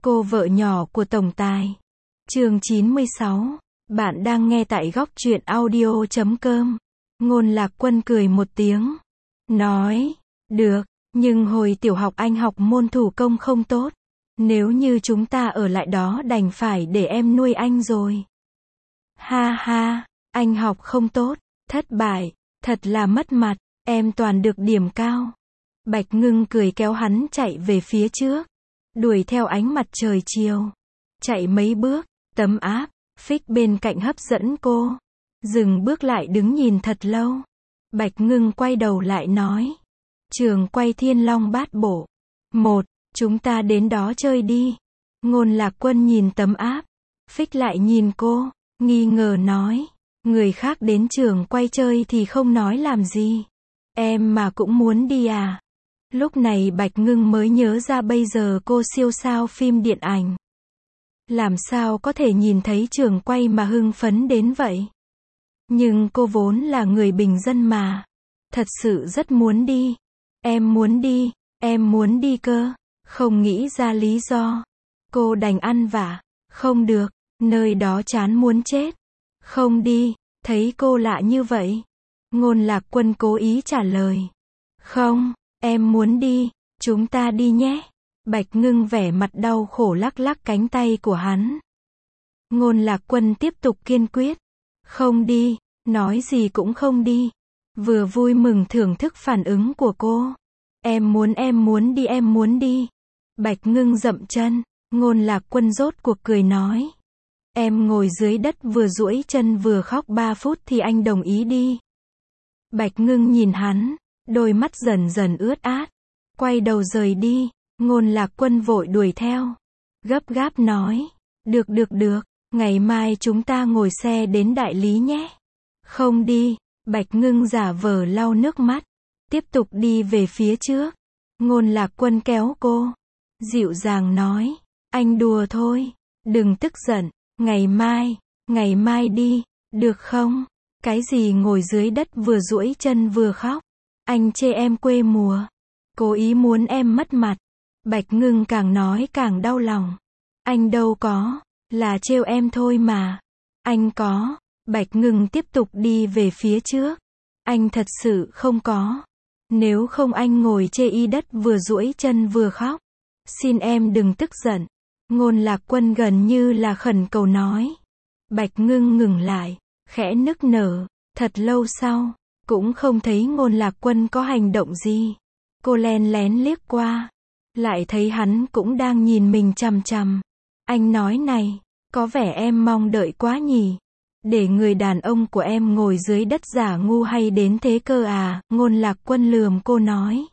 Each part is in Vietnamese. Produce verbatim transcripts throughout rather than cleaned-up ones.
cô vợ nhỏ của tổng tài. Chương chín mươi sáu. Bạn đang nghe tại góc truyện audio chấm com. Ngôn Lạc Quân cười một tiếng. Nói, được, nhưng hồi tiểu học anh học môn thủ công không tốt. Nếu như chúng ta ở lại đó đành phải để em nuôi anh rồi. Ha ha, anh học không tốt, thất bại, thật là mất mặt, em toàn được điểm cao. Bạch Ngưng cười kéo hắn chạy về phía trước, đuổi theo ánh mặt trời chiều. Chạy mấy bước, tấm áp, phích bên cạnh hấp dẫn cô. Dừng bước lại đứng nhìn thật lâu. Bạch Ngưng quay đầu lại nói. Trường quay Thiên Long Bát Bộ. Một, chúng ta đến đó chơi đi. Ngôn Lạc Quân nhìn tấm áp, phích lại nhìn cô, nghi ngờ nói. Người khác đến trường quay chơi thì không nói làm gì. Em mà cũng muốn đi à? Lúc này Bạch Ngưng mới nhớ ra bây giờ cô siêu sao phim điện ảnh. Làm sao có thể nhìn thấy trường quay mà hưng phấn đến vậy? Nhưng cô vốn là người bình dân mà. Thật sự rất muốn đi. Em muốn đi, em muốn đi cơ. Không nghĩ ra lý do. Cô đành ăn vạ. Không được, nơi đó chán muốn chết. Không đi, thấy cô lạ như vậy. Ngôn Lạc Quân cố ý trả lời. Không, em muốn đi, chúng ta đi nhé. Bạch Ngưng vẻ mặt đau khổ lắc lắc cánh tay của hắn. Ngôn Lạc Quân tiếp tục kiên quyết. Không đi, nói gì cũng không đi. Vừa vui mừng thưởng thức phản ứng của cô. Em muốn em muốn đi em muốn đi. Bạch Ngưng dậm chân, Ngôn Lạc Quân rốt cuộc cười nói. Em ngồi dưới đất vừa duỗi chân vừa khóc ba phút thì anh đồng ý đi. Bạch Ngưng nhìn hắn, đôi mắt dần dần ướt át. Quay đầu rời đi, Ngôn Lạc Quân vội đuổi theo. Gấp gáp nói. Được được được, ngày mai chúng ta ngồi xe đến Đại Lý nhé. Không đi, Bạch Ngưng giả vờ lau nước mắt. Tiếp tục đi về phía trước. Ngôn Lạc Quân kéo cô. Dịu dàng nói. Anh đùa thôi, đừng tức giận. Ngày mai, ngày mai đi, được không? Cái gì ngồi dưới đất vừa duỗi chân vừa khóc? Anh chê em quê mùa. Cố ý muốn em mất mặt. Bạch Ngưng càng nói càng đau lòng. Anh đâu có, là trêu em thôi mà. Anh có. Bạch Ngưng tiếp tục đi về phía trước. Anh thật sự không có. Nếu không anh ngồi chê y đất vừa duỗi chân vừa khóc. Xin em đừng tức giận. Ngôn Lạc Quân gần như là khẩn cầu nói. Bạch Ngưng ngừng lại, khẽ nức nở. Thật lâu sau, cũng không thấy Ngôn Lạc Quân có hành động gì. Cô len lén liếc qua, lại thấy hắn cũng đang nhìn mình chằm chằm. Anh nói này, có vẻ em mong đợi quá nhỉ. Để người đàn ông của em ngồi dưới đất giả ngu hay đến thế cơ à? Ngôn Lạc Quân lườm cô nói.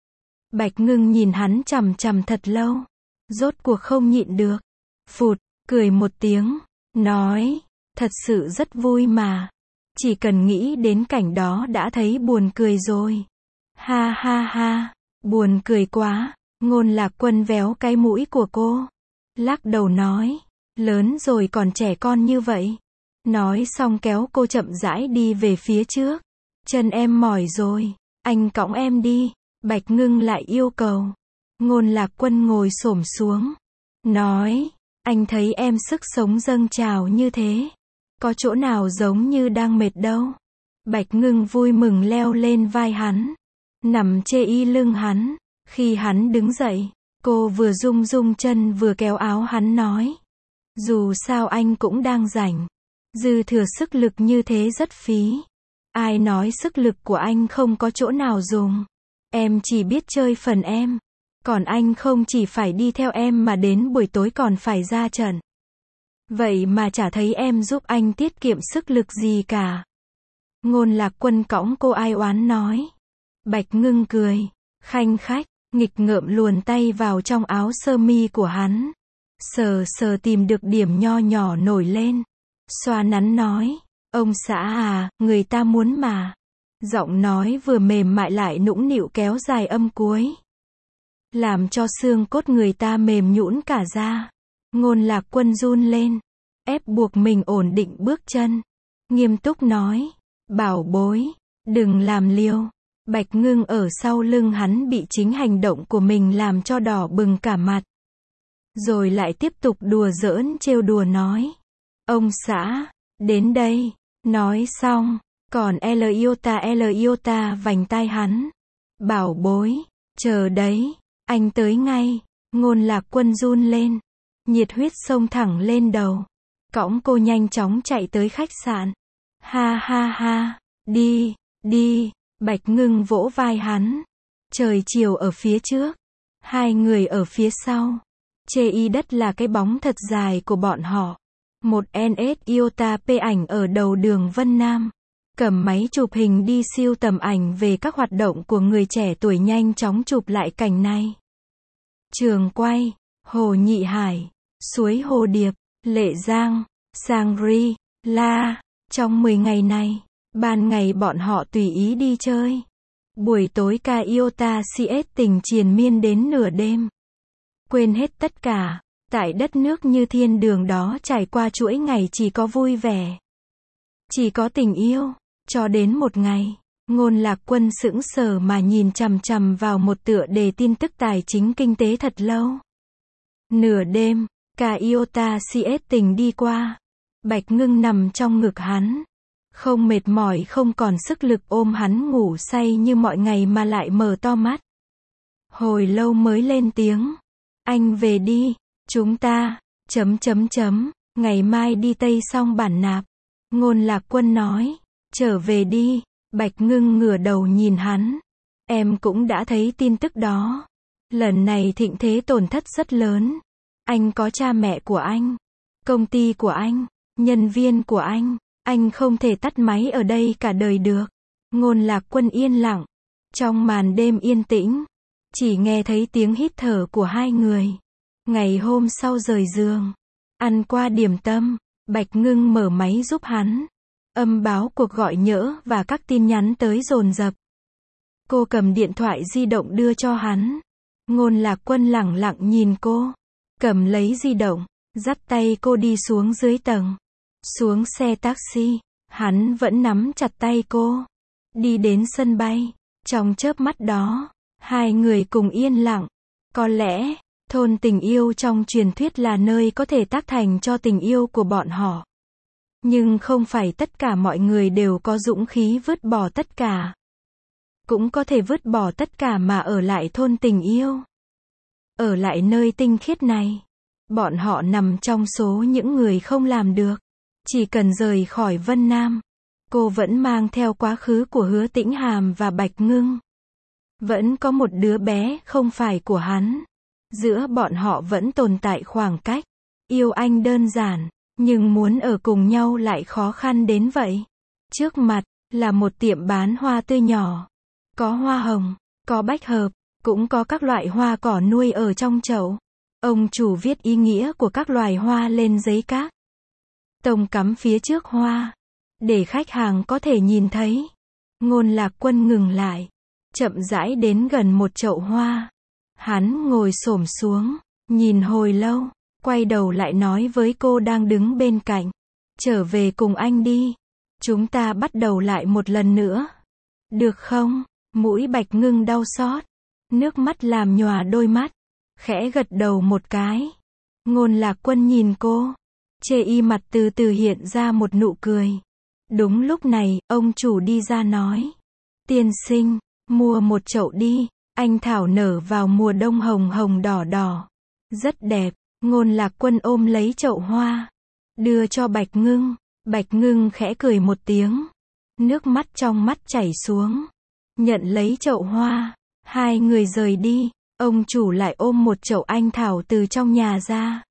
Bạch Ngưng nhìn hắn chằm chằm thật lâu. Rốt cuộc không nhịn được. Phụt, cười một tiếng. Nói, thật sự rất vui mà. Chỉ cần nghĩ đến cảnh đó đã thấy buồn cười rồi. Ha ha ha, buồn cười quá. Ngôn Lạc Quân véo cái mũi của cô. Lắc đầu nói, lớn rồi còn trẻ con như vậy. Nói xong kéo cô chậm rãi đi về phía trước. Chân em mỏi rồi, anh cõng em đi. Bạch Ngưng lại yêu cầu. Ngôn Lạc Quân ngồi xổm xuống. Nói, anh thấy em sức sống dâng trào như thế. Có chỗ nào giống như đang mệt đâu. Bạch Ngưng vui mừng leo lên vai hắn. Nằm chê y lưng hắn. Khi hắn đứng dậy, cô vừa rung rung chân vừa kéo áo hắn nói. Dù sao anh cũng đang rảnh. Dư thừa sức lực như thế rất phí. Ai nói sức lực của anh không có chỗ nào dùng. Em chỉ biết chơi phần em. Còn anh không chỉ phải đi theo em mà đến buổi tối còn phải ra trận. Vậy mà chả thấy em giúp anh tiết kiệm sức lực gì cả. Ngôn Lạc Quân cõng cô ai oán nói. Bạch Ngưng cười, khanh khách, nghịch ngợm luồn tay vào trong áo sơ mi của hắn. Sờ sờ tìm được điểm nho nhỏ nổi lên. Xoa nắn nói, ông xã à, người ta muốn mà. Giọng nói vừa mềm mại lại nũng nịu kéo dài âm cuối. Làm cho xương cốt người ta mềm nhũn cả ra. Ngôn Lạc Quân run lên, ép buộc mình ổn định bước chân. Nghiêm túc nói, bảo bối, đừng làm liều. Bạch Ngưng ở sau lưng hắn bị chính hành động của mình làm cho đỏ bừng cả mặt. rồi lại tiếp tục đùa giỡn trêu đùa nói. Ông xã, đến đây. Nói xong, còn L Iota L Iota vành tai hắn. Bảo bối, chờ đấy, anh tới ngay. Ngôn Lạc Quân run lên. Nhiệt huyết xông thẳng lên đầu. Cõng cô nhanh chóng chạy tới khách sạn. Ha ha ha, đi, đi, Bạch Ngưng vỗ vai hắn. Trời chiều ở phía trước, hai người ở phía sau. Chê y đất là cái bóng thật dài của bọn họ. Một en ét Iota P ảnh ở đầu đường Vân Nam. Cầm máy chụp hình đi siêu tầm ảnh về các hoạt động của người trẻ tuổi nhanh chóng chụp lại cảnh này. Trường quay, Hồ Nhị Hải, suối Hồ Điệp, Lệ Giang, Sangri, La. Trong mười ngày này, ban ngày bọn họ tùy ý đi chơi. Buổi tối ca Iota xê ét tình triền miên đến nửa đêm. Quên hết tất cả, tại đất nước như thiên đường đó trải qua chuỗi ngày chỉ có vui vẻ. Chỉ có tình yêu, cho đến một ngày, Ngôn Lạc Quân sững sờ mà nhìn chằm chằm vào một tựa đề tin tức tài chính kinh tế thật lâu. Nửa đêm, ca Iota xê ét tình đi qua. Bạch Ngưng nằm trong ngực hắn. Không mệt mỏi không còn sức lực ôm hắn ngủ say như mọi ngày mà lại mở to mắt. Hồi lâu mới lên tiếng. Anh về đi, chúng ta, chấm chấm chấm, ngày mai đi Tây xong bản nạp. Ngôn Lạc Quân nói, trở về đi. Bạch Ngưng ngửa đầu nhìn hắn. Em cũng đã thấy tin tức đó. Lần này thịnh thế tổn thất rất lớn. Anh có cha mẹ của anh, công ty của anh, nhân viên của anh. Anh không thể tắt máy ở đây cả đời được. Ngôn Lạc Quân yên lặng. Trong màn đêm yên tĩnh, chỉ nghe thấy tiếng hít thở của hai người. Ngày hôm sau rời giường, ăn qua điểm tâm, Bạch Ngưng mở máy giúp hắn. Âm báo cuộc gọi nhỡ và các tin nhắn tới dồn dập. Cô cầm điện thoại di động đưa cho hắn. Ngôn Lạc Quân lẳng lặng nhìn cô. Cầm lấy di động, dắt tay cô đi xuống dưới tầng. Xuống xe taxi, hắn vẫn nắm chặt tay cô. Đi đến sân bay, trong chớp mắt đó, hai người cùng yên lặng. Có lẽ, thôn tình yêu trong truyền thuyết là nơi có thể tác thành cho tình yêu của bọn họ. Nhưng không phải tất cả mọi người đều có dũng khí vứt bỏ tất cả. Cũng có thể vứt bỏ tất cả mà ở lại thôn tình yêu. Ở lại nơi tinh khiết này. Bọn họ nằm trong số những người không làm được. Chỉ cần rời khỏi Vân Nam. Cô vẫn mang theo quá khứ của Hứa Tĩnh Hàm và Bạch Ngưng. Vẫn có một đứa bé không phải của hắn. Giữa bọn họ vẫn tồn tại khoảng cách. Yêu anh đơn giản, nhưng muốn ở cùng nhau lại khó khăn đến vậy. Trước mặt, là một tiệm bán hoa tươi nhỏ. Có hoa hồng, có bách hợp, cũng có các loại hoa cỏ nuôi ở trong chậu. Ông chủ viết ý nghĩa của các loài hoa lên giấy cát. Tông cắm phía trước hoa, để khách hàng có thể nhìn thấy. Ngôn Lạc Quân ngừng lại, chậm rãi đến gần một chậu hoa. Hắn ngồi xổm xuống, nhìn hồi lâu, quay đầu lại nói với cô đang đứng bên cạnh. Trở về cùng anh đi. Chúng ta bắt đầu lại một lần nữa. Được không? Mũi Bạch Ngưng đau xót. Nước mắt làm nhòa đôi mắt. Khẽ gật đầu một cái. Ngôn Lạc Quân nhìn cô. Chê y mặt từ từ hiện ra một nụ cười. Đúng lúc này, ông chủ đi ra nói. Tiên sinh, mua một chậu đi. Anh thảo nở vào mùa đông hồng hồng đỏ đỏ. Rất đẹp. Ngôn Lạc Quân ôm lấy chậu hoa. Đưa cho Bạch Ngưng. Bạch Ngưng khẽ cười một tiếng. Nước mắt trong mắt chảy xuống. Nhận lấy chậu hoa. Hai người rời đi. Ông chủ lại ôm một chậu anh thảo từ trong nhà ra.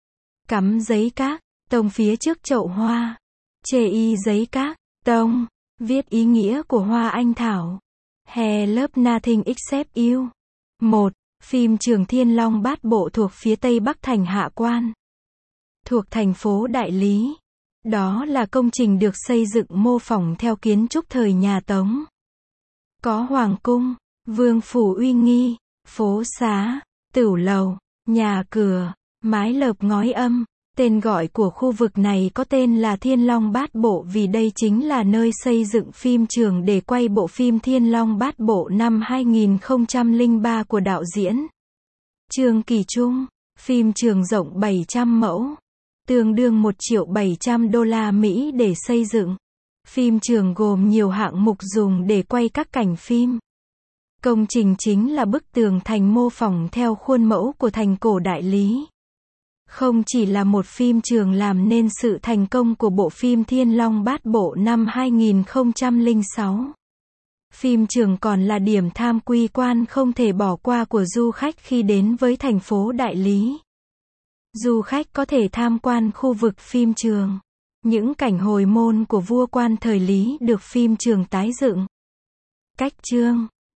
Cắm giấy cát, tông phía trước chậu hoa. Chê y giấy cát, tông. Viết ý nghĩa của hoa anh thảo. He love nothing except you. một. Phim trường Thiên Long Bát Bộ thuộc phía tây bắc thành Hạ Quan. Thuộc thành phố Đại Lý. Đó là công trình được xây dựng mô phỏng theo kiến trúc thời nhà Tống. Có hoàng cung, vương phủ uy nghi, phố xá, tửu lầu, nhà cửa, mái lợp ngói âm. Tên gọi của khu vực này có tên là Thiên Long Bát Bộ vì đây chính là nơi xây dựng phim trường để quay bộ phim Thiên Long Bát Bộ năm hai nghìn không trăm lẻ ba của đạo diễn Trương Kỳ Trung. Phim trường rộng bảy trăm mẫu, tương đương một triệu bảy trăm đô la Mỹ để xây dựng. Phim trường gồm nhiều hạng mục dùng để quay các cảnh phim. Công trình chính là bức tường thành mô phỏng theo khuôn mẫu của thành cổ đại Lý. Không chỉ là một phim trường làm nên sự thành công của bộ phim Thiên Long Bát Bộ năm hai nghìn không trăm lẻ sáu. Phim trường còn là điểm tham quy quan không thể bỏ qua của du khách khi đến với thành phố Đại Lý. Du khách có thể tham quan khu vực phim trường. Những cảnh hồi môn của vua quan thời Lý được phim trường tái dựng. Cách chương